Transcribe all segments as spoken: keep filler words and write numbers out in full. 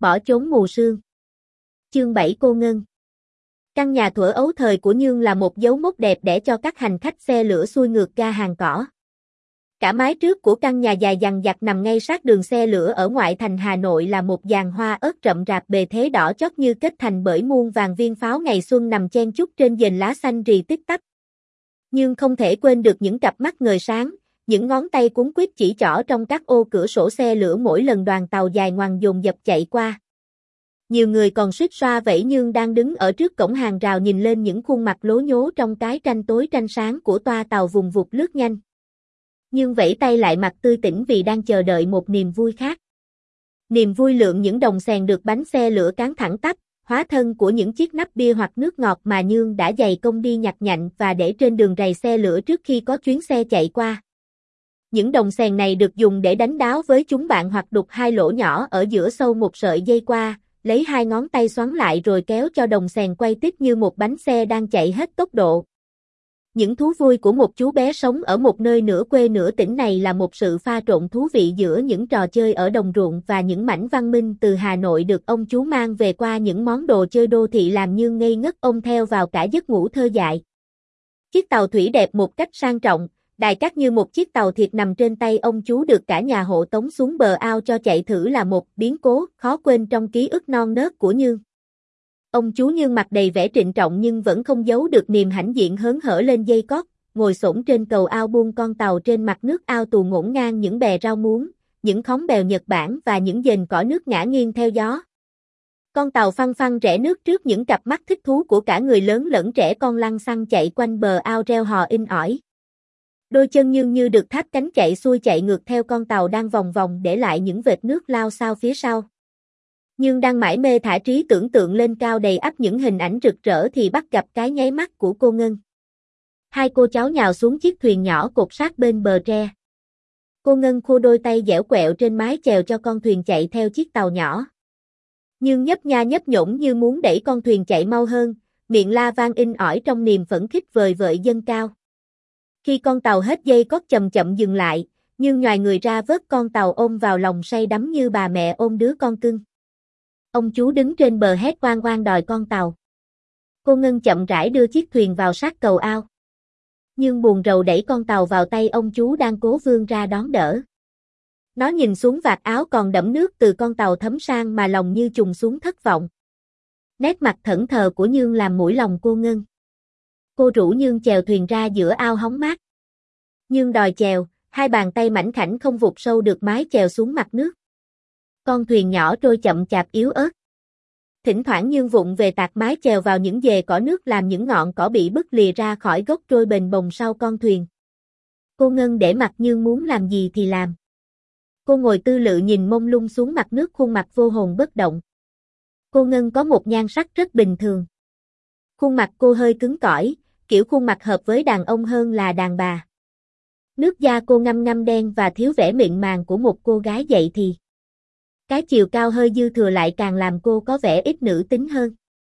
bỏ trốn mù sương. Chương bảy Cô Ngân. Căn nhà thuở ấu thời của Nhương là một dấu mốc đẹp để cho các hành khách xe lửa xuôi ngược ga hàng cỏ. Cả mái trước của căn nhà dài dằng dặc nằm ngay sát đường xe lửa ở ngoại thành Hà Nội là một dàn hoa ớt rậm rạp bề thế đỏ chót như kết thành bởi muôn vàng viên pháo ngày xuân nằm chen chúc trên giền lá xanh rì tít tắp. Nhưng không thể quên được những cặp mắt ngời sáng, những ngón tay cuốn quýt chỉ trỏ trong các ô cửa sổ xe lửa mỗi lần đoàn tàu dài ngoằng dồn dập chạy qua. Nhiều người còn suýt xoa vẫy Nhương đang đứng ở trước cổng hàng rào nhìn lên những khuôn mặt lố nhố trong cái tranh tối tranh sáng của toa tàu vùng vụt lướt nhanh. Nhưng vẫy tay lại mặt tươi tỉnh vì đang chờ đợi một niềm vui khác. Niềm vui lượm những đồng xèn được bánh xe lửa cán thẳng tắp, hóa thân của những chiếc nắp bia hoặc nước ngọt mà Nhương đã dày công đi nhặt nhạnh và để trên đường rầy xe lửa trước khi có chuyến xe chạy qua. Những đồng xèn này được dùng để đánh đáo với chúng bạn hoặc đục hai lỗ nhỏ ở giữa sâu một sợi dây qua, lấy hai ngón tay xoắn lại rồi kéo cho đồng xèn quay tít như một bánh xe đang chạy hết tốc độ. Những thú vui của một chú bé sống ở một nơi nửa quê nửa tỉnh này là một sự pha trộn thú vị giữa những trò chơi ở đồng ruộng và những mảnh văn minh từ Hà Nội được ông chú mang về qua những món đồ chơi đô thị làm Nhương ngây ngất ôm theo vào cả giấc ngủ thơ dại. Chiếc tàu thủy đẹp một cách sang trọng, đài cát như một chiếc tàu thiệt nằm trên tay ông chú được cả nhà hộ tống xuống bờ ao cho chạy thử là một biến cố khó quên trong ký ức non nớt của Nhương. Ông chú Nhương mặt đầy vẻ trịnh trọng nhưng vẫn không giấu được niềm hãnh diện hớn hở lên dây cót, ngồi xổm trên cầu ao buông con tàu trên mặt nước ao tù ngổn ngang những bè rau muống, những khóm bèo Nhật Bản và những dền cỏ nước ngả nghiêng theo gió. Con tàu phăng phăng rẽ nước trước những cặp mắt thích thú của cả người lớn lẫn trẻ con lăng xăng chạy quanh bờ ao reo hò inh ỏi. Đôi chân Nhương như được tháp cánh chạy xuôi chạy ngược theo con tàu đang vòng vòng để lại những vệt nước lao xao phía sau. Nhưng đang mải mê thả trí tưởng tượng lên cao đầy ắp những hình ảnh rực rỡ thì bắt gặp cái nháy mắt của cô Ngân. Hai cô cháu nhào xuống chiếc thuyền nhỏ cột sát bên bờ tre. Cô Ngân khua đôi tay dẻo quẹo trên mái chèo cho con thuyền chạy theo chiếc tàu nhỏ. Nhưng nhấp nha nhấp nhổm như muốn đẩy con thuyền chạy mau hơn, miệng la vang inh ỏi trong niềm phấn khích vời vợi dâng cao. Khi con tàu hết dây cót chậm chậm dừng lại, nhưng nhoài người ra vớt con tàu ôm vào lòng say đắm như bà mẹ ôm đứa con cưng. Ông chú đứng trên bờ hét oang oang đòi con tàu. Cô Ngân chậm rãi đưa chiếc thuyền vào sát cầu ao. Nhưng buồn rầu đẩy con tàu vào tay ông chú đang cố vươn ra đón đỡ. Nó nhìn xuống vạt áo còn đẫm nước từ con tàu thấm sang mà lòng như trùng xuống thất vọng. Nét mặt thẫn thờ của Nhương làm mũi lòng cô Ngân. Cô rủ Nhương chèo thuyền ra giữa ao hóng mát. Nhương đòi chèo, hai bàn tay mảnh khảnh không vụt sâu được mái chèo xuống mặt nước. Con thuyền nhỏ trôi chậm chạp yếu ớt. Thỉnh thoảng Nhương vụng về tạt mái chèo vào những dề cỏ nước làm những ngọn cỏ bị bứt lìa ra khỏi gốc trôi bềnh bồng sau con thuyền. Cô Ngân để mặc Nhương muốn làm gì thì làm. Cô ngồi tư lự nhìn mông lung xuống mặt nước khuôn mặt vô hồn bất động. Cô Ngân có một nhan sắc rất bình thường. Khuôn mặt cô hơi cứng cỏi, kiểu khuôn mặt hợp với đàn ông hơn là đàn bà. Nước da cô ngăm ngăm đen và thiếu vẻ mịn màng của một cô gái dậy thì. Cái chiều cao hơi dư thừa lại càng làm cô có vẻ ít nữ tính hơn.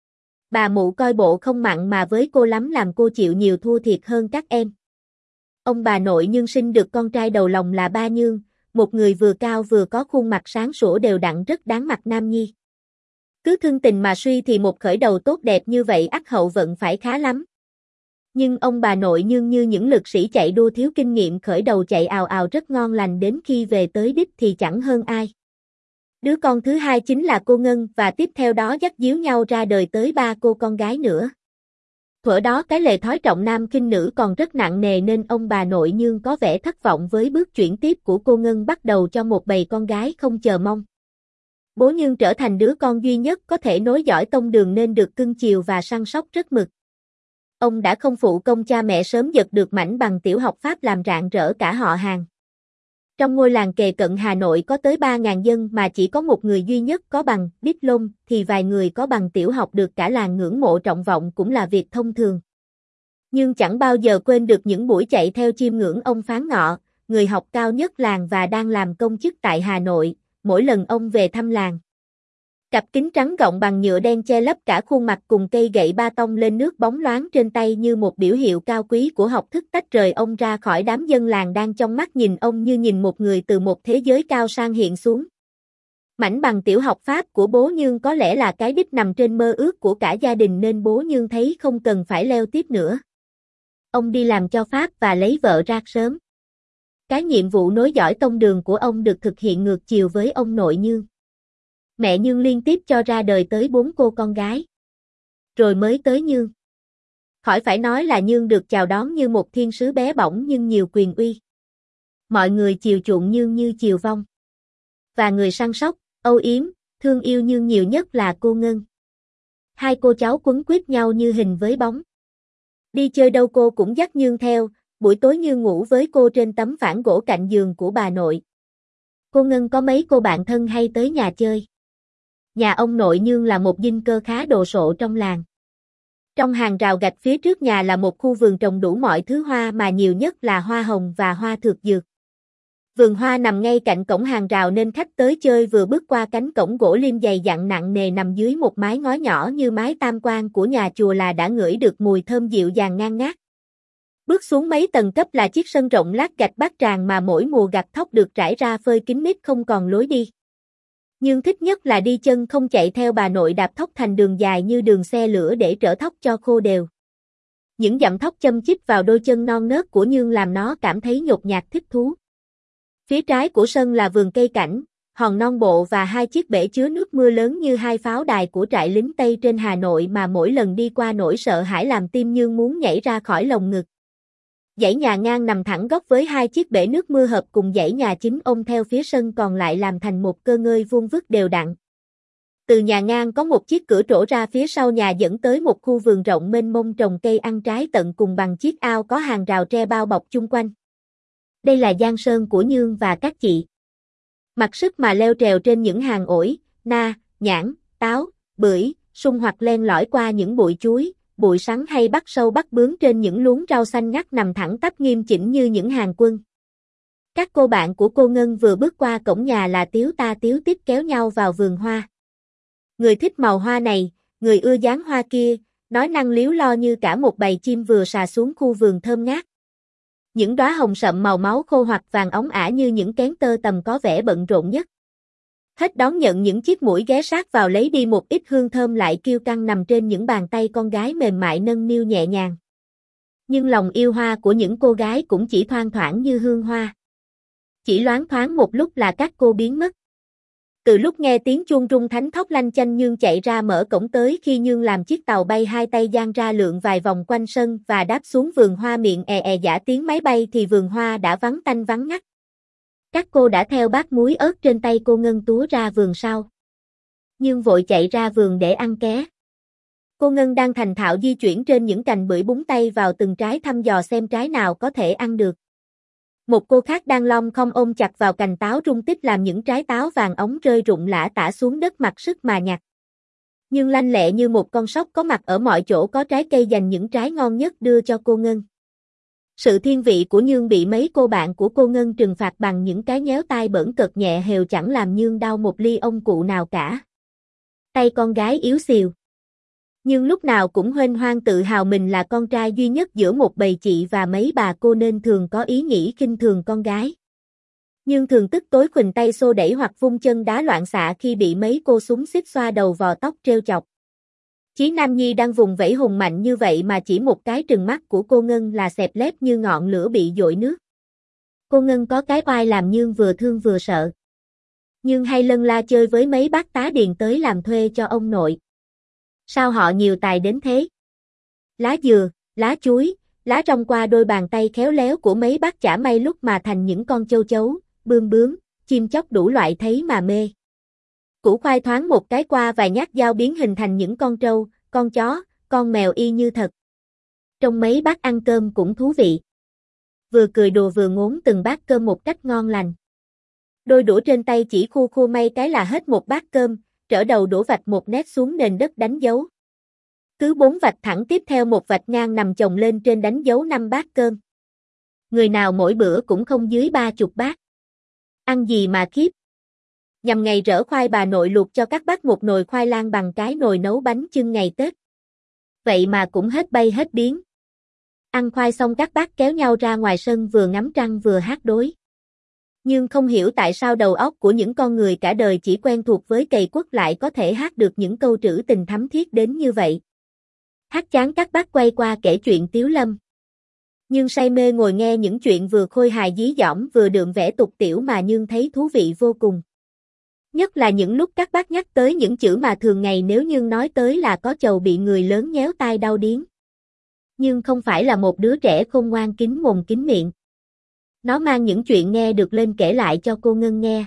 Bà mụ coi bộ không mặn mà với cô lắm làm cô chịu nhiều thua thiệt hơn các em. Ông bà nội Nhương sinh được con trai đầu lòng là ba Nhương, một người vừa cao vừa có khuôn mặt sáng sủa đều đặn rất đáng mặt nam nhi. Cứ thương tình mà suy thì một khởi đầu tốt đẹp như vậy ắt hậu vận phải khá lắm. Nhưng ông bà nội Nhương như những lực sĩ chạy đua thiếu kinh nghiệm khởi đầu chạy ào ào rất ngon lành đến khi về tới đích thì chẳng hơn ai. Đứa con thứ hai chính là cô Ngân và tiếp theo đó dắt díu nhau ra đời tới ba cô con gái nữa. Thuở đó cái lề thói trọng nam khinh nữ còn rất nặng nề nên ông bà nội Nhương có vẻ thất vọng với bước chuyển tiếp của cô Ngân bắt đầu cho một bầy con gái không chờ mong. Bố Nhương trở thành đứa con duy nhất có thể nối dõi tông đường nên được cưng chiều và săn sóc rất mực. Ông đã không phụ công cha mẹ sớm giật được mảnh bằng tiểu học Pháp làm rạng rỡ cả họ hàng. Trong ngôi làng kề cận Hà Nội có tới ba nghìn dân mà chỉ có một người duy nhất có bằng diplôme thì vài người có bằng tiểu học được cả làng ngưỡng mộ trọng vọng cũng là việc thông thường. Nhưng chẳng bao giờ quên được những buổi chạy theo chiêm ngưỡng ông Phán Ngọ, người học cao nhất làng và đang làm công chức tại Hà Nội, mỗi lần ông về thăm làng. Cặp kính trắng gọng bằng nhựa đen che lấp cả khuôn mặt cùng cây gậy ba tông lên nước bóng loáng trên tay như một biểu hiệu cao quý của học thức tách rời ông ra khỏi đám dân làng đang trong mắt nhìn ông như nhìn một người từ một thế giới cao sang hiện xuống. Mảnh bằng tiểu học Pháp của bố Nhương có lẽ là cái đích nằm trên mơ ước của cả gia đình nên bố Nhương thấy không cần phải leo tiếp nữa. Ông đi làm cho Pháp và lấy vợ ra sớm. Cái nhiệm vụ nối dõi tông đường của ông được thực hiện ngược chiều với ông nội Nhương. Mẹ Nhương liên tiếp cho ra đời tới bốn cô con gái. Rồi mới tới Nhương. Khỏi phải nói là Nhương được chào đón như một thiên sứ bé bỏng nhưng nhiều quyền uy. Mọi người chiều chuộng Nhương như chiều vong. Và người săn sóc, âu yếm, thương yêu Nhương nhiều nhất là cô Ngân. Hai cô cháu quấn quýt nhau như hình với bóng. Đi chơi đâu cô cũng dắt Nhương theo, buổi tối Nhương ngủ với cô trên tấm phản gỗ cạnh giường của bà nội. Cô Ngân có mấy cô bạn thân hay tới nhà chơi. Nhà ông nội Nhương là một dinh cơ khá đồ sộ trong làng. Trong hàng rào gạch phía trước nhà là một khu vườn trồng đủ mọi thứ hoa mà nhiều nhất là hoa hồng và hoa thược dược. Vườn hoa nằm ngay cạnh cổng hàng rào nên khách tới chơi vừa bước qua cánh cổng gỗ lim dày dặn nặng nề nằm dưới một mái ngói nhỏ như mái tam quan của nhà chùa là đã ngửi được mùi thơm dịu dàng ngang ngát. Bước xuống mấy tầng cấp là chiếc sân rộng lát gạch bát tràng mà mỗi mùa gặt thóc được trải ra phơi kín mít không còn lối đi. Nhưng thích nhất là đi chân không chạy theo bà nội đạp thóc thành đường dài như đường xe lửa để trở thóc cho khô đều. Những dặm thóc châm chích vào đôi chân non nớt của Nhương làm nó cảm thấy nhột nhạt thích thú. Phía trái của sân là vườn cây cảnh, hòn non bộ và hai chiếc bể chứa nước mưa lớn như hai pháo đài của trại lính Tây trên Hà Nội mà mỗi lần đi qua nỗi sợ hãi làm tim Nhương muốn nhảy ra khỏi lồng ngực. Dãy nhà ngang nằm thẳng góc với hai chiếc bể nước mưa hợp cùng dãy nhà chính ông theo phía sân còn lại làm thành một cơ ngơi vuông vức đều đặn. Từ nhà ngang có một chiếc cửa trổ ra phía sau nhà dẫn tới một khu vườn rộng mênh mông trồng cây ăn trái tận cùng bằng chiếc ao có hàng rào tre bao bọc chung quanh. Đây là giang sơn của Nhương và các chị. Mặc sức mà leo trèo trên những hàng ổi, na, nhãn, táo, bưởi, sung hoặc len lỏi qua những bụi chuối, bụi sắn hay bắt sâu bắt bướm trên những luống rau xanh ngắt nằm thẳng tắp nghiêm chỉnh như những hàng quân. Các cô bạn của cô Ngân vừa bước qua cổng nhà là tíu ta tíu tít kéo nhau vào vườn hoa. Người thích màu hoa này, người ưa dáng hoa kia, nói năng líu lo như cả một bầy chim vừa sà xuống khu vườn thơm ngát. Những đóa hồng sậm màu máu khô hoặc vàng óng ả như những kén tơ tằm có vẻ bận rộn nhất. Hết đón nhận những chiếc mũi ghé sát vào lấy đi một ít hương thơm lại kiêu căng nằm trên những bàn tay con gái mềm mại nâng niu nhẹ nhàng. Nhưng lòng yêu hoa của những cô gái cũng chỉ thoang thoảng như hương hoa. Chỉ loáng thoáng một lúc là các cô biến mất. Từ lúc nghe tiếng chuông rung thánh thót lanh chanh Nhương chạy ra mở cổng tới khi Nhương làm chiếc tàu bay hai tay dang ra lượn vài vòng quanh sân và đáp xuống vườn hoa miệng è è giả tiếng máy bay thì vườn hoa đã vắng tanh vắng ngắt. Các cô đã theo bát muối ớt trên tay cô Ngân túa ra vườn sau. Nhương vội chạy ra vườn để ăn ké. Cô Ngân đang thành thạo di chuyển trên những cành bưởi búng tay vào từng trái thăm dò xem trái nào có thể ăn được. Một cô khác đang lom khom ôm chặt vào cành táo rung tít làm những trái táo vàng óng rơi rụng lả tả xuống đất mặc sức mà nhặt. Nhưng lanh lẹ như một con sóc có mặt ở mọi chỗ có trái cây dành những trái ngon nhất đưa cho cô Ngân. Sự thiên vị của Nhương bị mấy cô bạn của cô Ngân trừng phạt bằng những cái nhéo tai bỡn cợt nhẹ hều chẳng làm Nhương đau một ly ông cụ nào cả. Tay con gái yếu xìu. Nhưng lúc nào cũng huênh hoang tự hào mình là con trai duy nhất giữa một bầy chị và mấy bà cô nên thường có ý nghĩ khinh thường con gái. Nhưng thường tức tối khuỳnh tay xô đẩy hoặc vung chân đá loạn xạ khi bị mấy cô xúm xít xoa đầu vò tóc trêu chọc. Chí Nam Nhi đang vùng vẫy hùng mạnh như vậy mà chỉ một cái trừng mắt của cô Ngân là xẹp lép như ngọn lửa bị dội nước. Cô Ngân có cái oai làm Nhương vừa thương vừa sợ. Nhưng hay lân la chơi với mấy bác tá điền tới làm thuê cho ông nội. Sao họ nhiều tài đến thế? Lá dừa, lá chuối, lá rong qua đôi bàn tay khéo léo của mấy bác chả may lúc mà thành những con châu chấu, bươm bướm, chim chóc đủ loại thấy mà mê. Củ khoai thoáng một cái qua vài nhát dao biến hình thành những con trâu, con chó, con mèo y như thật. Trong mấy bát ăn cơm cũng thú vị. Vừa cười đùa vừa ngốn từng bát cơm một cách ngon lành. Đôi đũa trên tay chỉ khu khu may cái là hết một bát cơm, trở đầu đũa vạch một nét xuống nền đất đánh dấu. Cứ bốn vạch thẳng tiếp theo một vạch ngang nằm chồng lên trên đánh dấu năm bát cơm. Người nào mỗi bữa cũng không dưới ba chục bát. Ăn gì mà khiếp. Nhằm ngày rỡ khoai bà nội luộc cho các bác một nồi khoai lang bằng cái nồi nấu bánh chưng ngày Tết. Vậy mà cũng hết bay hết biến. Ăn khoai xong các bác kéo nhau ra ngoài sân vừa ngắm trăng vừa hát đối. Nhưng không hiểu tại sao đầu óc của những con người cả đời chỉ quen thuộc với cày quất lại có thể hát được những câu trữ tình thắm thiết đến như vậy. Hát chán các bác quay qua kể chuyện Tiếu Lâm. Nhưng say mê ngồi nghe những chuyện vừa khôi hài dí dỏm vừa đượm vẻ tục tiểu mà Nhưng thấy thú vị vô cùng. Nhất là những lúc các bác nhắc tới những chữ mà thường ngày nếu Nhưng nói tới là có chầu bị người lớn nhéo tai đau điếng. Nhưng không phải là một đứa trẻ khôn ngoan kín mồm kín miệng. Nó mang những chuyện nghe được lên kể lại cho cô Ngân nghe.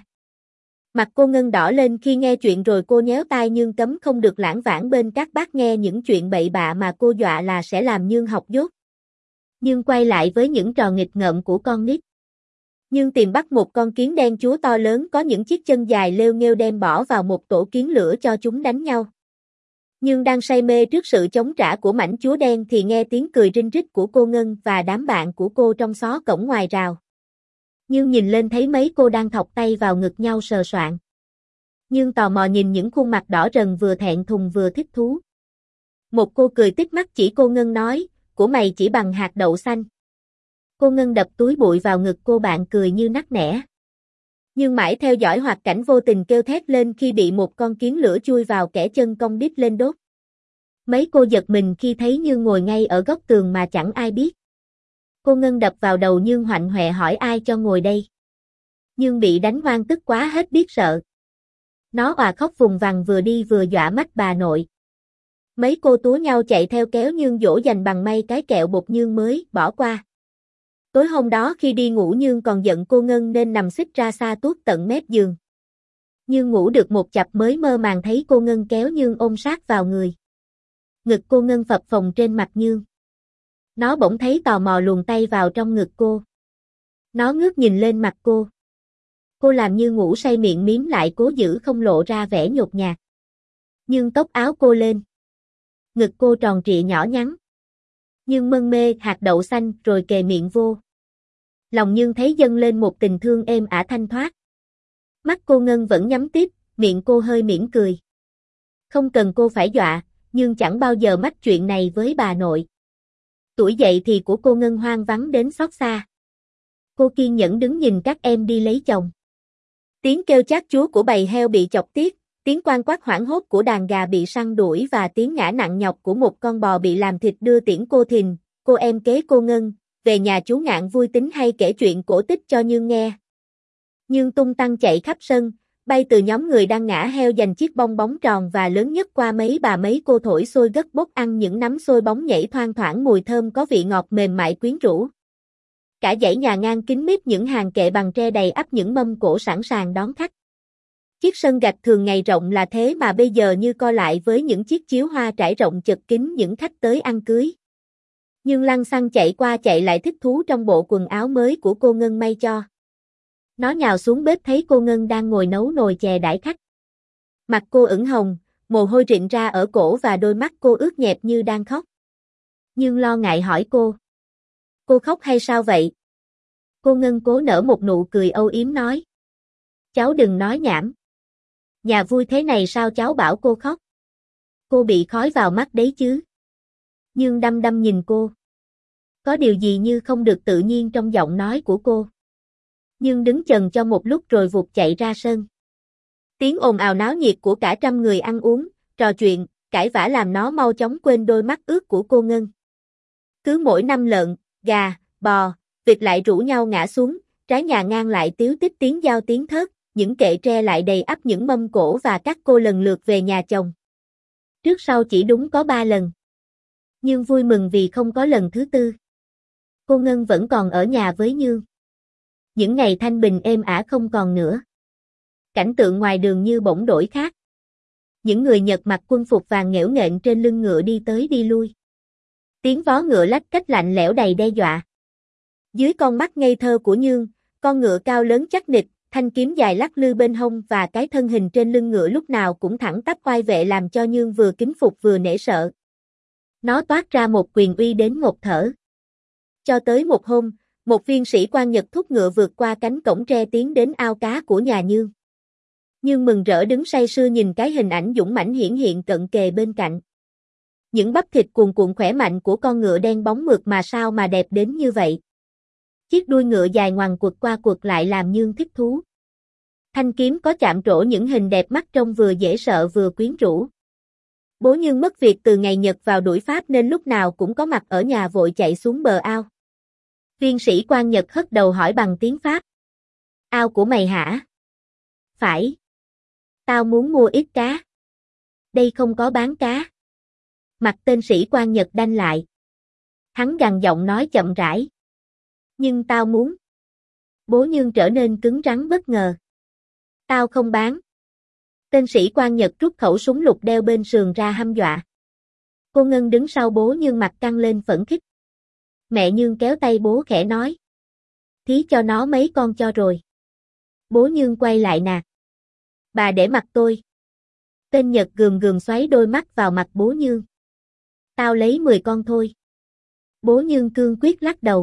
Mặt cô Ngân đỏ lên khi nghe chuyện rồi cô nhéo tai Nhưng cấm không được lãng vãng bên các bác nghe những chuyện bậy bạ mà cô dọa là sẽ làm Nhưng học dốt. Nhưng quay lại với những trò nghịch ngợm của con nít. Nhưng tìm bắt một con kiến đen chúa to lớn có những chiếc chân dài lêu nghêu đem bỏ vào một tổ kiến lửa cho chúng đánh nhau. Nhưng đang say mê trước sự chống trả của mảnh chúa đen thì nghe tiếng cười rinh rít của cô Ngân và đám bạn của cô trong xó cổng ngoài rào. Nhưng nhìn lên thấy mấy cô đang thọc tay vào ngực nhau sờ soạng. Nhưng tò mò nhìn những khuôn mặt đỏ rần vừa thẹn thùng vừa thích thú. Một cô cười tít mắt chỉ cô Ngân nói, của mày chỉ bằng hạt đậu xanh. Cô Ngân đập túi bụi vào ngực cô bạn cười như nắc nẻ. Nhưng mãi theo dõi hoạt cảnh vô tình kêu thét lên khi bị một con kiến lửa chui vào kẻ chân cong đít lên đốt. Mấy cô giật mình khi thấy Như ngồi ngay ở góc tường mà chẳng ai biết. Cô Ngân đập vào đầu Nhưng hoạnh hoẹ hỏi ai cho ngồi đây. Nhưng bị đánh hoang tức quá hết biết sợ. Nó òa khóc vùng vằng vừa đi vừa dọa mắt bà nội. Mấy cô túa nhau chạy theo kéo Nhưng dỗ dành bằng may cái kẹo bột Nhưng mới bỏ qua. Tối hôm đó khi đi ngủ Nhưng còn giận cô Ngân nên nằm xích ra xa tuốt tận mép giường. Nhưng ngủ được một chập mới mơ màng thấy cô Ngân kéo Nhưng ôm sát vào người. Ngực cô Ngân phập phồng trên mặt Nhưng. Nó bỗng thấy tò mò luồn tay vào trong ngực cô. Nó ngước nhìn lên mặt cô. Cô làm như ngủ say miệng miếm lại cố giữ không lộ ra vẻ nhột nhạt. Nhưng tóc áo cô lên. Ngực cô tròn trịa nhỏ nhắn. Nhưng mân mê hạt đậu xanh rồi kề miệng vô. Lòng Nhưng thấy dâng lên một tình thương êm ả thanh thoát. Mắt cô Ngân vẫn nhắm tiếp, miệng cô hơi mỉm cười. Không cần cô phải dọa, Nhưng chẳng bao giờ mách chuyện này với bà nội. Tuổi dậy thì của cô Ngân hoang vắng đến xót xa. Cô kiên nhẫn đứng nhìn các em đi lấy chồng. Tiếng kêu chát chúa của bầy heo bị chọc tiết, tiếng quan quát hoảng hốt của đàn gà bị săn đuổi và tiếng ngã nặng nhọc của một con bò bị làm thịt đưa tiễn cô Thìn, cô em kế cô Ngân, về nhà chú Ngạn vui tính hay kể chuyện cổ tích cho Nhưng nghe. Nhưng tung tăng chạy khắp sân, bay từ nhóm người đang ngã heo giành chiếc bong bóng tròn và lớn nhất qua mấy bà mấy cô thổi xôi gất bốc ăn những nắm xôi bóng nhảy thoang thoảng mùi thơm có vị ngọt mềm mại quyến rũ. Cả dãy nhà ngang kín mít những hàng kệ bằng tre đầy ắp những mâm cỗ sẵn sàng đón khách. Chiếc sân gạch thường ngày rộng là thế mà bây giờ như co lại với những chiếc chiếu hoa trải rộng chật kín những khách tới ăn cưới. Nhưng lăng xăng chạy qua chạy lại thích thú trong bộ quần áo mới của cô Ngân may cho. Nó nhào xuống bếp thấy cô Ngân đang ngồi nấu nồi chè đãi khách. Mặt cô ửng hồng, mồ hôi rịn ra ở cổ và đôi mắt cô ướt nhẹp như đang khóc. Nhưng lo ngại hỏi cô. Cô khóc hay sao vậy? Cô Ngân cố nở một nụ cười âu yếm nói. Cháu đừng nói nhảm. Nhà vui thế này sao cháu bảo cô khóc? Cô bị khói vào mắt đấy chứ. Nhưng đăm đăm nhìn cô. Có điều gì như không được tự nhiên trong giọng nói của cô. Nhưng đứng chần cho một lúc rồi vụt chạy ra sân. Tiếng ồn ào náo nhiệt của cả trăm người ăn uống, trò chuyện, cãi vã làm nó mau chóng quên đôi mắt ướt của cô Ngân. Cứ mỗi năm lợn, gà, bò, vịt lại rủ nhau ngã xuống, trái nhà ngang lại tíu tít tiếng giao tiếng thớt, những kệ tre lại đầy ắp những mâm cỗ và các cô lần lượt về nhà chồng. Trước sau chỉ đúng có ba lần. Nhưng vui mừng vì không có lần thứ tư. Cô Ngân vẫn còn ở nhà với Như. Những ngày thanh bình êm ả không còn nữa. Cảnh tượng ngoài đường như bỗng đổi khác. Những người Nhật mặc quân phục vàng nghễu nghện trên lưng ngựa đi tới đi lui. Tiếng vó ngựa lách cách lạnh lẽo đầy đe dọa. Dưới con mắt ngây thơ của Nhương, con ngựa cao lớn chắc nịch, thanh kiếm dài lắc lư bên hông và cái thân hình trên lưng ngựa lúc nào cũng thẳng tắp oai vệ làm cho Nhương vừa kính phục vừa nể sợ. Nó toát ra một quyền uy đến ngột thở. Cho tới một hôm, một viên sĩ quan Nhật thúc ngựa vượt qua cánh cổng tre tiến đến ao cá của nhà Nhương. Nhương mừng rỡ đứng say sưa nhìn cái hình ảnh dũng mãnh hiển hiện cận kề bên cạnh. Những bắp thịt cuồn cuộn khỏe mạnh của con ngựa đen bóng mượt mà sao mà đẹp đến như vậy. Chiếc đuôi ngựa dài ngoằng quật qua quật lại làm Nhương thích thú. Thanh kiếm có chạm trổ những hình đẹp mắt trông vừa dễ sợ vừa quyến rũ. Bố Nhương mất việc từ ngày Nhật vào đuổi Pháp nên lúc nào cũng có mặt ở nhà vội chạy xuống bờ ao. Viên sĩ quan Nhật hất đầu hỏi bằng tiếng Pháp. Ao của mày hả? Phải. Tao muốn mua ít cá. Đây không có bán cá. Mặt tên sĩ quan Nhật đanh lại. Hắn gằn giọng nói chậm rãi. Nhưng tao muốn. Bố Nhương trở nên cứng rắn bất ngờ. Tao không bán. Tên sĩ quan Nhật rút khẩu súng lục đeo bên sườn ra hăm dọa. Cô Ngân đứng sau bố Nhương mặt căng lên phẫn khích. Mẹ Nhương kéo tay bố khẽ nói. Thí cho nó mấy con cho rồi. Bố Nhương quay lại nạt. Bà để mặt tôi. Tên Nhật gườm gườm xoáy đôi mắt vào mặt bố Nhương. Tao lấy mười con thôi. Bố Nhương cương quyết lắc đầu.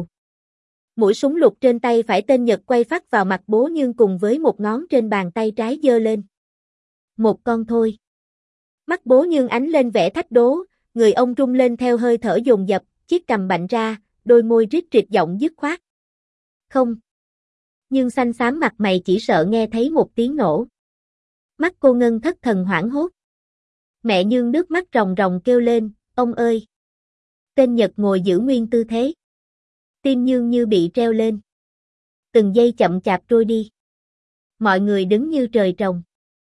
Mũi súng lục trên tay phải tên Nhật quay phắt vào mặt bố Nhương cùng với một ngón trên bàn tay trái giơ lên. Một con thôi. Mắt bố Nhương ánh lên vẻ thách đố, người ông rung lên theo hơi thở dồn dập, chiếc cằm bạnh ra, đôi môi rít rịt giọng dứt khoát. Không. Nhưng xanh xám mặt mày chỉ sợ nghe thấy một tiếng nổ. Mắt cô Ngân thất thần hoảng hốt. Mẹ Nhương nước mắt ròng ròng kêu lên, ông ơi. Tên Nhật ngồi giữ nguyên tư thế. Tim Nhương như bị treo lên. Từng giây chậm chạp trôi đi. Mọi người đứng như trời trồng.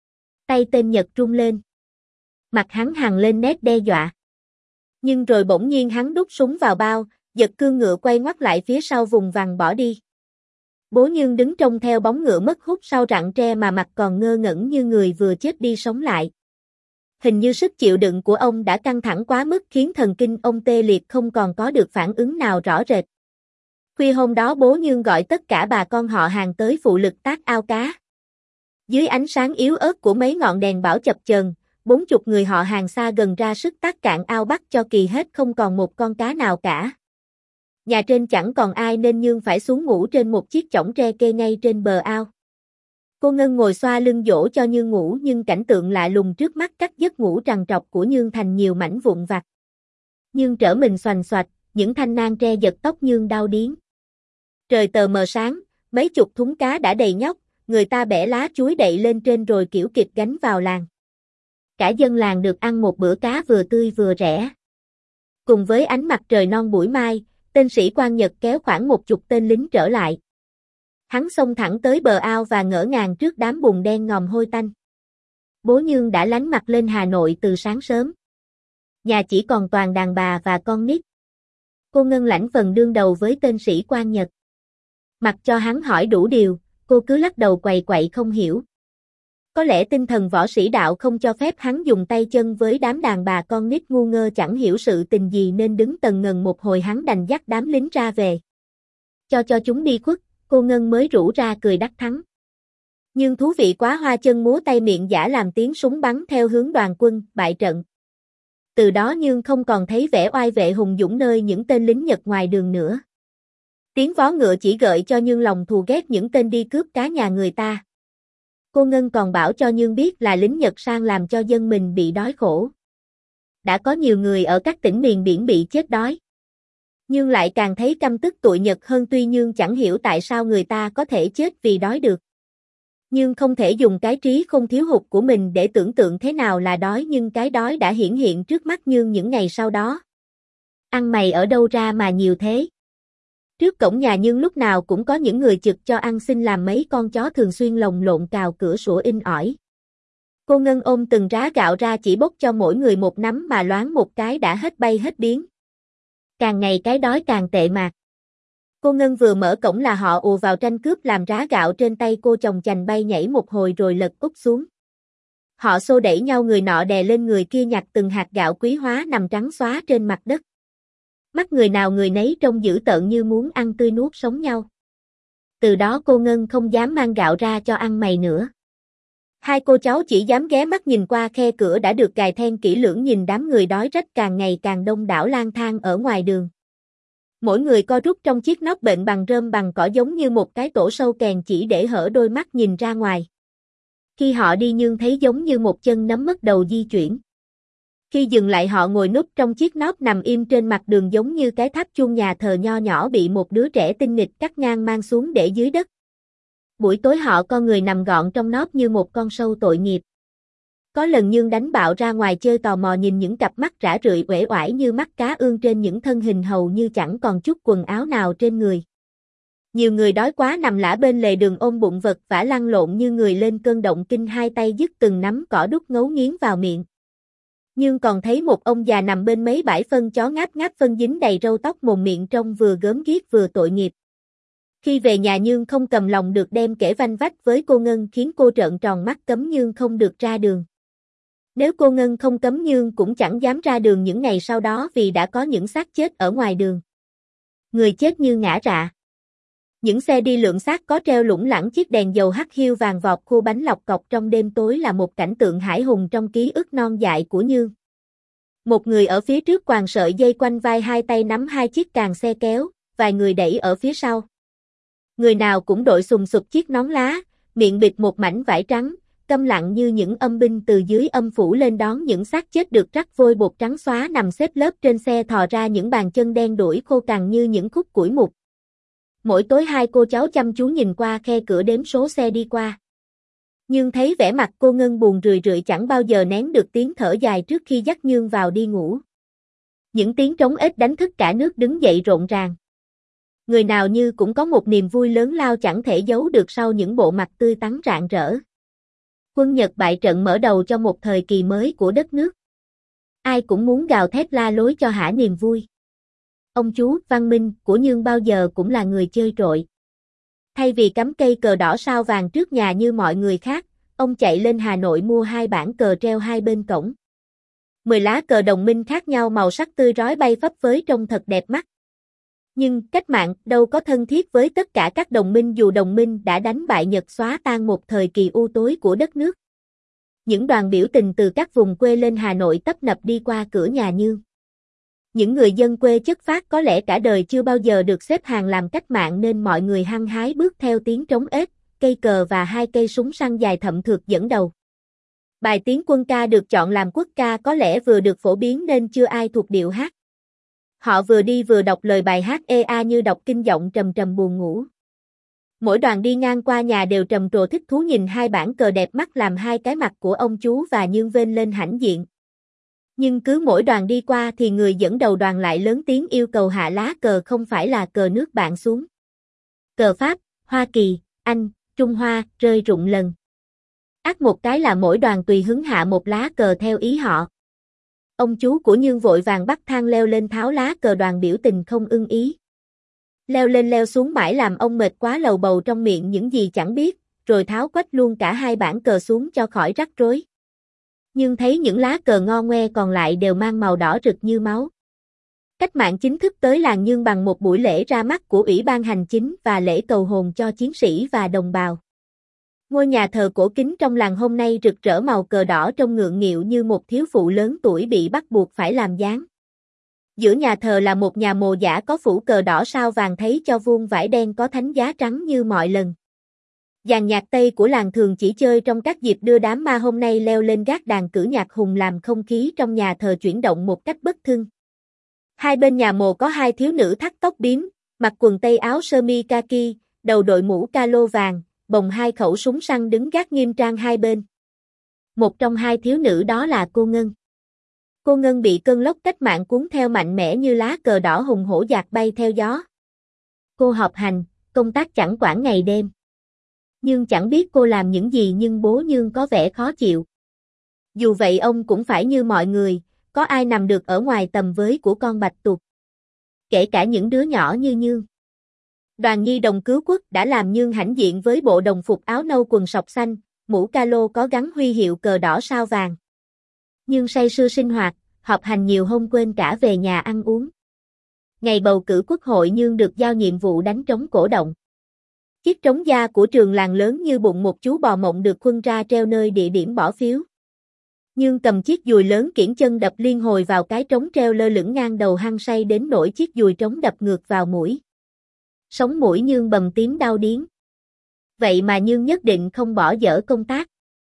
Tay tên Nhật rung lên. Mặt hắn hằn lên nét đe dọa. Nhưng rồi bỗng nhiên hắn đút súng vào bao, giật cương ngựa quay ngoắt lại phía sau vùng vằng bỏ đi. Bố Nhương đứng trông theo bóng ngựa mất hút sau rặng tre mà mặt còn ngơ ngẩn như người vừa chết đi sống lại. Hình như sức chịu đựng của ông đã căng thẳng quá mức khiến thần kinh ông tê liệt không còn có được phản ứng nào rõ rệt. Khuya hôm đó bố Nhương gọi tất cả bà con họ hàng tới phụ lực tác ao cá. Dưới ánh sáng yếu ớt của mấy ngọn đèn bảo chập chờn, bốn chục người họ hàng xa gần ra sức tác cạn ao bắt cho kỳ hết không còn một con cá nào cả. Nhà trên chẳng còn ai nên Nhương phải xuống ngủ trên một chiếc chõng tre kê ngay trên bờ ao. Cô Ngân ngồi xoa lưng dỗ cho Nhương ngủ nhưng cảnh tượng lạ lùng trước mắt cắt giấc ngủ trằn trọc của Nhương thành nhiều mảnh vụn vặt. Nhương trở mình xoành xoạch, những thanh nang tre giật tóc Nhương đau điếng. Trời tờ mờ sáng, mấy chục thúng cá đã đầy nhóc, người ta bẻ lá chuối đậy lên trên rồi kiểu kịch gánh vào làng. Cả dân làng được ăn một bữa cá vừa tươi vừa rẻ. Cùng với ánh mặt trời non buổi mai, tên sĩ quan Nhật kéo khoảng một chục tên lính trở lại. Hắn xông thẳng tới bờ ao và ngỡ ngàng trước đám bùn đen ngòm hôi tanh. Bố Nhương đã lánh mặt lên Hà Nội từ sáng sớm. Nhà chỉ còn toàn đàn bà và con nít. Cô Ngân lãnh phần đương đầu với tên sĩ quan Nhật. Mặc cho hắn hỏi đủ điều, cô cứ lắc đầu quầy quậy không hiểu. Có lẽ tinh thần võ sĩ đạo không cho phép hắn dùng tay chân với đám đàn bà con nít ngu ngơ chẳng hiểu sự tình gì nên đứng tần ngần một hồi hắn đành dắt đám lính ra về. Cho cho chúng đi khuất, cô Ngân mới rủ ra cười đắc thắng. Nhưng thú vị quá hoa chân múa tay miệng giả làm tiếng súng bắn theo hướng đoàn quân, bại trận. Từ đó Nhương không còn thấy vẻ oai vệ hùng dũng nơi những tên lính Nhật ngoài đường nữa. Tiếng vó ngựa chỉ gợi cho Nhương lòng thù ghét những tên đi cướp cá nhà người ta. Cô Ngân còn bảo cho Nhương biết là lính Nhật sang làm cho dân mình bị đói khổ. Đã có nhiều người ở các tỉnh miền biển bị chết đói. Nhương lại càng thấy căm tức tụi Nhật hơn tuy Nhương chẳng hiểu tại sao người ta có thể chết vì đói được. Nhương không thể dùng cái trí không thiếu hụt của mình để tưởng tượng thế nào là đói nhưng cái đói đã hiển hiện trước mắt Nhương những ngày sau đó. Ăn mày ở đâu ra mà nhiều thế? Trước cổng nhà Nhương lúc nào cũng có những người trực cho ăn xin làm mấy con chó thường xuyên lồng lộn cào cửa sủa in ỏi. Cô Ngân ôm từng rá gạo ra chỉ bốc cho mỗi người một nắm mà loáng một cái đã hết bay hết biến. Càng ngày cái đói càng tệ mà. Cô Ngân vừa mở cổng là họ ùa vào tranh cướp làm rá gạo trên tay cô chồng chành bay nhảy một hồi rồi lật úp xuống. Họ xô đẩy nhau người nọ đè lên người kia nhặt từng hạt gạo quý hóa nằm trắng xóa trên mặt đất. Mắt người nào người nấy trông dữ tợn như muốn ăn tươi nuốt sống nhau. Từ đó cô Ngân không dám mang gạo ra cho ăn mày nữa. Hai cô cháu chỉ dám ghé mắt nhìn qua khe cửa đã được cài then kỹ lưỡng nhìn đám người đói rách càng ngày càng đông đảo lang thang ở ngoài đường. Mỗi người co rút trong chiếc nóc bệnh bằng rơm bằng cỏ giống như một cái tổ sâu kèn chỉ để hở đôi mắt nhìn ra ngoài. Khi họ đi Nhương thấy giống như một chân nấm mất đầu di chuyển. Khi dừng lại họ ngồi núp trong chiếc nóp nằm im trên mặt đường giống như cái tháp chuông nhà thờ nho nhỏ bị một đứa trẻ tinh nghịch cắt ngang mang xuống để dưới đất. Buổi tối họ con người nằm gọn trong nóp như một con sâu tội nghiệp. Có lần Nhương đánh bạo ra ngoài chơi tò mò nhìn những cặp mắt rã rượi uể oải như mắt cá ương trên những thân hình hầu như chẳng còn chút quần áo nào trên người. Nhiều người đói quá nằm lả bên lề đường ôm bụng vật vã lăn lộn như người lên cơn động kinh, hai tay dứt từng nắm cỏ đút ngấu nghiến vào miệng. Nhưng còn thấy một ông già nằm bên mấy bãi phân chó ngáp ngáp phân dính đầy râu tóc mồm miệng trông vừa gớm ghiếc vừa tội nghiệp. Khi về nhà Nhương không cầm lòng được đem kể vanh vách với cô Ngân khiến cô trợn tròn mắt cấm Nhương không được ra đường. Nếu cô Ngân không cấm Nhương cũng chẳng dám ra đường những ngày sau đó vì đã có những xác chết ở ngoài đường. Người chết như ngã rạ. Những xe đi lượm xác có treo lủng lẳng chiếc đèn dầu hắt hiu vàng vọt khô bánh lọc cọc trong đêm tối là một cảnh tượng hãi hùng trong ký ức non dại của Nhương. Một người ở phía trước quàng sợi dây quanh vai, hai tay nắm hai chiếc càng xe kéo, vài người đẩy ở phía sau. Người nào cũng đội sùng sục chiếc nón lá, miệng bịt một mảnh vải trắng, câm lặng như những âm binh từ dưới âm phủ lên đón những xác chết được rắc vôi bột trắng xóa nằm xếp lớp trên xe, thò ra những bàn chân đen đuổi khô cằn như những khúc củi mục. Mỗi tối hai cô cháu chăm chú nhìn qua khe cửa đếm số xe đi qua. Nhưng thấy vẻ mặt cô Ngân buồn rười rượi chẳng bao giờ nén được tiếng thở dài trước khi dắt Nhương vào đi ngủ. Những tiếng trống ếch đánh thức cả nước đứng dậy rộn ràng. Người nào như cũng có một niềm vui lớn lao chẳng thể giấu được sau những bộ mặt tươi tắn rạng rỡ. Quân Nhật bại trận mở đầu cho một thời kỳ mới của đất nước. Ai cũng muốn gào thét la lối cho hả niềm vui. Ông chú Văn Minh của Nhương bao giờ cũng là người chơi trội. Thay vì cắm cây cờ đỏ sao vàng trước nhà như mọi người khác, ông chạy lên Hà Nội mua hai bản cờ treo hai bên cổng. Mười lá cờ đồng minh khác nhau màu sắc tươi rói bay phấp phới trông thật đẹp mắt. Nhưng cách mạng đâu có thân thiết với tất cả các đồng minh dù đồng minh đã đánh bại Nhật, xóa tan một thời kỳ u tối của đất nước. Những đoàn biểu tình từ các vùng quê lên Hà Nội tấp nập đi qua cửa nhà Nhương. Những người dân quê chất phác có lẽ cả đời chưa bao giờ được xếp hàng làm cách mạng nên mọi người hăng hái bước theo tiếng trống ếch, cây cờ và hai cây súng săn dài thậm thượt dẫn đầu. Bài tiến quân ca được chọn làm quốc ca có lẽ vừa được phổ biến nên chưa ai thuộc điệu hát. Họ vừa đi vừa đọc lời bài hát ê a như đọc kinh giọng trầm trầm buồn ngủ. Mỗi đoàn đi ngang qua nhà đều trầm trồ thích thú nhìn hai bản cờ đẹp mắt làm hai cái mặt của ông chú và Nhương vênh lên hãnh diện. Nhưng cứ mỗi đoàn đi qua thì người dẫn đầu đoàn lại lớn tiếng yêu cầu hạ lá cờ không phải là cờ nước bạn xuống. Cờ Pháp, Hoa Kỳ, Anh, Trung Hoa rơi rụng lần. Ắt một cái là mỗi đoàn tùy hứng hạ một lá cờ theo ý họ. Ông chú của Nhương vội vàng bắt thang leo lên tháo lá cờ đoàn biểu tình không ưng ý. Leo lên leo xuống mãi làm ông mệt quá lầu bầu trong miệng những gì chẳng biết, rồi tháo quách luôn cả hai bản cờ xuống cho khỏi rắc rối. Nhưng thấy những lá cờ ngo ngoe còn lại đều mang màu đỏ rực như máu. Cách mạng chính thức tới làng Nhương bằng một buổi lễ ra mắt của Ủy ban Hành chính và lễ cầu hồn cho chiến sĩ và đồng bào. Ngôi nhà thờ cổ kính trong làng hôm nay rực rỡ màu cờ đỏ trông ngượng nghịu như một thiếu phụ lớn tuổi bị bắt buộc phải làm dáng. Giữa nhà thờ là một nhà mồ giả có phủ cờ đỏ sao vàng thấy cho vuông vải đen có thánh giá trắng như mọi lần. Dàn nhạc Tây của làng thường chỉ chơi trong các dịp đưa đám ma hôm nay leo lên gác đàn cử nhạc hùng làm không khí trong nhà thờ chuyển động một cách bất thường. Hai bên nhà mồ có hai thiếu nữ thắt tóc bím, mặc quần tây áo sơ mi kaki, đầu đội mũ calo vàng, bồng hai khẩu súng săn đứng gác nghiêm trang hai bên. Một trong hai thiếu nữ đó là cô Ngân. Cô Ngân bị cơn lốc cách mạng cuốn theo mạnh mẽ như lá cờ đỏ hùng hổ dạt bay theo gió. Cô họp hành, công tác chẳng quản ngày đêm. Nhưng chẳng biết cô làm những gì nhưng bố Nhương có vẻ khó chịu. Dù vậy ông cũng phải như mọi người, có ai nằm được ở ngoài tầm với của con bạch tuộc. Kể cả những đứa nhỏ như Nhương. Đoàn nhi đồng cứu quốc đã làm Nhương hãnh diện với bộ đồng phục áo nâu quần sọc xanh, mũ calo có gắn huy hiệu cờ đỏ sao vàng. Nhương say sưa sinh hoạt, họp hành nhiều hôm quên cả về nhà ăn uống. Ngày bầu cử quốc hội Nhương được giao nhiệm vụ đánh trống cổ động. Chiếc trống da của trường làng lớn như bụng một chú bò mộng được khuân ra treo nơi địa điểm bỏ phiếu. Nhương cầm chiếc dùi lớn kiễng chân đập liên hồi vào cái trống treo lơ lửng ngang đầu hăng say đến nỗi chiếc dùi trống đập ngược vào mũi. Sống mũi Nhương bầm tím đau điếng. Vậy mà Nhương nhất định không bỏ dở công tác.